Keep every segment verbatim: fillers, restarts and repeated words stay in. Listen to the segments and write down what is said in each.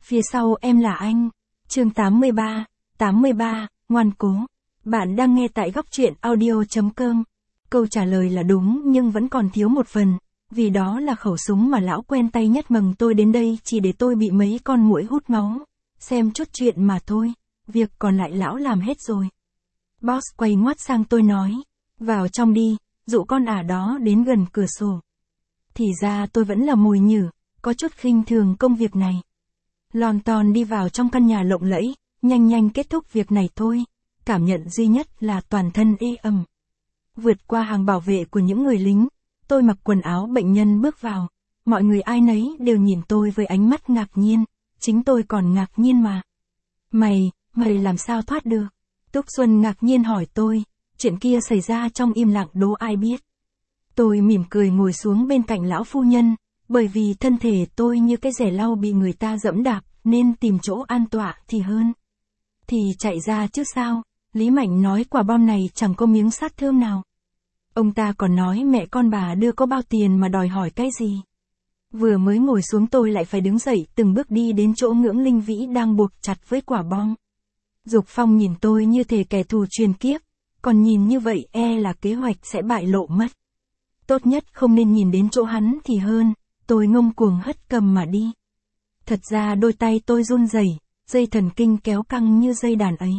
Phía sau em là anh. Chương tám mươi ba, tám mươi ba, ngoan cố. Bạn đang nghe tại góc truyện audio.com. Câu trả lời là đúng nhưng vẫn còn thiếu một phần, vì đó là khẩu súng mà lão quen tay nhất mừng tôi đến đây chỉ để tôi bị mấy con muỗi hút máu. Xem chút chuyện mà thôi, việc còn lại lão làm hết rồi. Boss quay ngoắt sang tôi nói, vào trong đi, dụ con ả đó đến gần cửa sổ. Thì ra tôi vẫn là mồi nhử, có chút khinh thường công việc này. Lon ton đi vào trong căn nhà lộng lẫy, nhanh nhanh kết thúc việc này thôi. Cảm nhận duy nhất là toàn thân ê ẩm. Vượt qua hàng bảo vệ của những người lính, tôi mặc quần áo bệnh nhân bước vào. Mọi người ai nấy đều nhìn tôi với ánh mắt ngạc nhiên, chính tôi còn ngạc nhiên mà. Mày, mày làm sao thoát được? Túc Xuân ngạc nhiên hỏi tôi, chuyện kia xảy ra trong im lặng đố ai biết. Tôi mỉm cười ngồi xuống bên cạnh lão phu nhân, bởi vì thân thể tôi như cái rẻ lau bị người ta dẫm đạp, nên tìm chỗ an tọa thì hơn. Thì chạy ra chứ sao, Lý Mạnh nói quả bom này chẳng có miếng sát thương nào. Ông ta còn nói mẹ con bà đưa có bao tiền mà đòi hỏi cái gì. Vừa mới ngồi xuống tôi lại phải đứng dậy từng bước đi đến chỗ Ngưỡng Linh Vĩ đang buộc chặt với quả bom. Dục Phong nhìn tôi như thể kẻ thù truyền kiếp, còn nhìn như vậy e là kế hoạch sẽ bại lộ mất. Tốt nhất không nên nhìn đến chỗ hắn thì hơn, tôi ngông cuồng hất cầm mà đi. Thật ra đôi tay tôi run rẩy, dây thần kinh kéo căng như dây đàn ấy.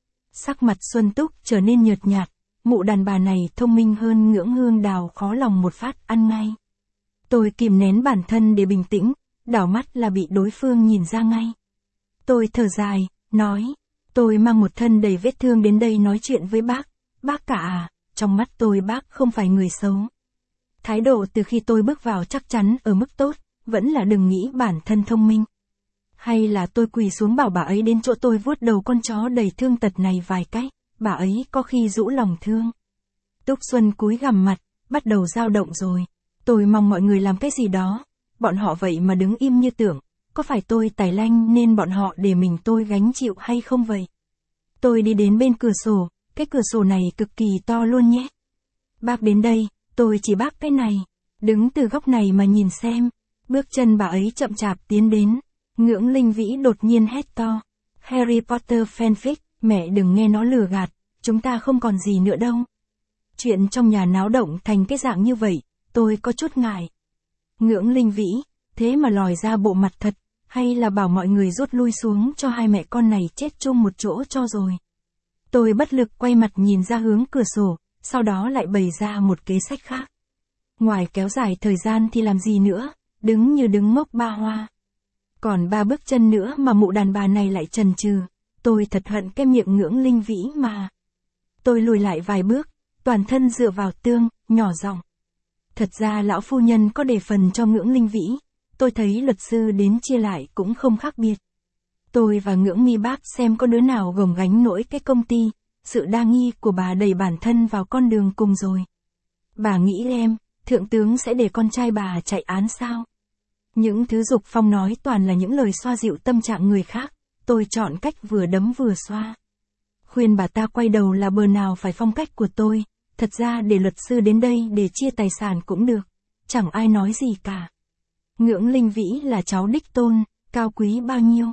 Sắc mặt Xuân Túc trở nên nhợt nhạt, mụ đàn bà này thông minh hơn Ngưỡng Hương Đào khó lòng một phát ăn ngay. Tôi kìm nén bản thân để bình tĩnh, đảo mắt là bị đối phương nhìn ra ngay. Tôi thở dài, nói, tôi mang một thân đầy vết thương đến đây nói chuyện với bác, bác cả à, trong mắt tôi bác không phải người xấu. Thái độ từ khi tôi bước vào chắc chắn ở mức tốt, vẫn là đừng nghĩ bản thân thông minh. Hay là tôi quỳ xuống bảo bà ấy đến chỗ tôi vuốt đầu con chó đầy thương tật này vài cách, bà ấy có khi rũ lòng thương. Túc Xuân cúi gằm mặt, bắt đầu dao động rồi. Tôi mong mọi người làm cái gì đó, bọn họ vậy mà đứng im như tưởng, có phải tôi tài lanh nên bọn họ để mình tôi gánh chịu hay không vậy? Tôi đi đến bên cửa sổ, cái cửa sổ này cực kỳ to luôn nhé. Bác đến đây, tôi chỉ bác cái này, đứng từ góc này mà nhìn xem. Bước chân bà ấy chậm chạp tiến đến, Ngưỡng Linh Vĩ đột nhiên hét to. Harry Potter fanfic, mẹ đừng nghe nó lừa gạt, chúng ta không còn gì nữa đâu. Chuyện trong nhà náo động thành cái dạng như vậy, tôi có chút ngại. Ngưỡng Linh Vĩ, thế mà lòi ra bộ mặt thật, hay là bảo mọi người rút lui xuống cho hai mẹ con này chết chung một chỗ cho rồi. Tôi bất lực quay mặt nhìn ra hướng cửa sổ, sau đó lại bày ra một kế sách khác. Ngoài kéo dài thời gian thì làm gì nữa, đứng như đứng ngốc ba hoa. Còn ba bước chân nữa mà mụ đàn bà này lại chần chừ, tôi thật hận cái miệng Ngưỡng Linh Vĩ mà. Tôi lùi lại vài bước, toàn thân dựa vào tường, nhỏ giọng. Thật ra lão phu nhân có đề phần cho Ngưỡng Linh Vĩ, tôi thấy luật sư đến chia lại cũng không khác biệt. Tôi và Ngưỡng Mi bác xem có đứa nào gồng gánh nổi cái công ty, sự đa nghi của bà đẩy bản thân vào con đường cùng rồi. Bà nghĩ em, thượng tướng sẽ để con trai bà chạy án sao? Những thứ Dục Phong nói toàn là những lời xoa dịu tâm trạng người khác, tôi chọn cách vừa đấm vừa xoa. Khuyên bà ta quay đầu là bờ nào phải phong cách của tôi, thật ra để luật sư đến đây để chia tài sản cũng được, chẳng ai nói gì cả. Ngưỡng Linh Vĩ là cháu đích tôn, cao quý bao nhiêu.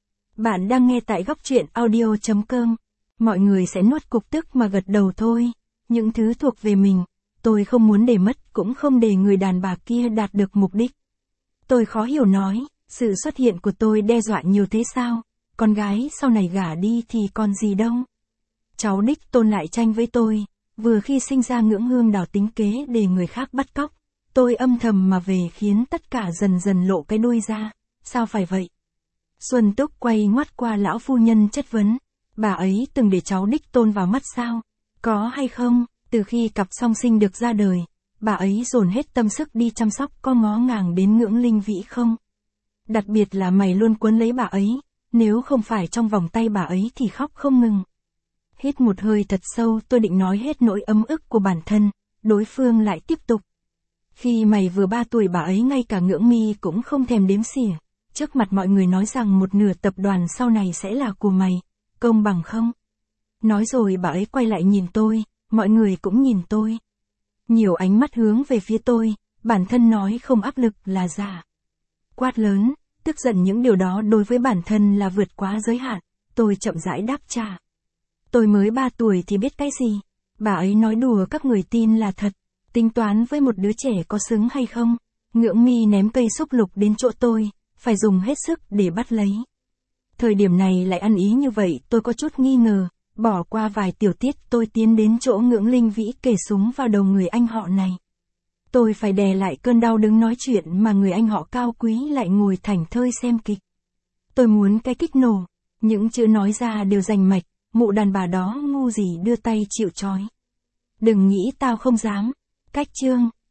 Bạn đang nghe tại góc truyện audio.com, mọi người sẽ nuốt cục tức mà gật đầu thôi, những thứ thuộc về mình, tôi không muốn để mất cũng không để người đàn bà kia đạt được mục đích. Tôi khó hiểu nói, sự xuất hiện của tôi đe dọa nhiều thế sao, con gái sau này gả đi thì còn gì đâu. Cháu đích tôn lại tranh với tôi, vừa khi sinh ra Ngưỡng Hương Đào tính kế để người khác bắt cóc, tôi âm thầm mà về khiến tất cả dần dần lộ cái đuôi ra, sao phải vậy? Xuân Túc quay ngoắt qua lão phu nhân chất vấn, bà ấy từng để cháu đích tôn vào mắt sao? Có hay không, từ khi cặp song sinh được ra đời, bà ấy dồn hết tâm sức đi chăm sóc có ngó ngàng đến Ngưỡng Linh Vĩ không? Đặc biệt là mày luôn quấn lấy bà ấy, nếu không phải trong vòng tay bà ấy thì khóc không ngừng. Hít một hơi thật sâu tôi định nói hết nỗi ấm ức của bản thân, đối phương lại tiếp tục. Khi mày vừa ba tuổi bà ấy ngay cả Ngưỡng Mi cũng không thèm đếm xỉa, trước mặt mọi người nói rằng một nửa tập đoàn sau này sẽ là của mày, công bằng không? Nói rồi bà ấy quay lại nhìn tôi, mọi người cũng nhìn tôi. Nhiều ánh mắt hướng về phía tôi, bản thân nói không áp lực là giả. Quát lớn, Tức giận những điều đó đối với bản thân là vượt quá giới hạn, tôi chậm rãi đáp trả. Tôi mới ba tuổi thì biết cái gì. Bà ấy nói đùa các người tin là thật. Tính toán với một đứa trẻ có xứng hay không. Ngưỡng mi ném cây xúc lục đến chỗ tôi, phải dùng hết sức để bắt lấy. Thời điểm này lại ăn ý như vậy tôi có chút nghi ngờ. Bỏ qua vài tiểu tiết tôi tiến đến chỗ Ngưỡng Linh Vĩ kề súng vào đầu người anh họ này. Tôi phải đè lại cơn đau đứng nói chuyện mà người anh họ cao quý lại ngồi thảnh thơi xem kịch. Tôi muốn cái kích nổ. Những chữ nói ra đều rành mạch, mụ đàn bà đó ngu gì đưa tay chịu trói. Đừng nghĩ tao không dám. Cách chương.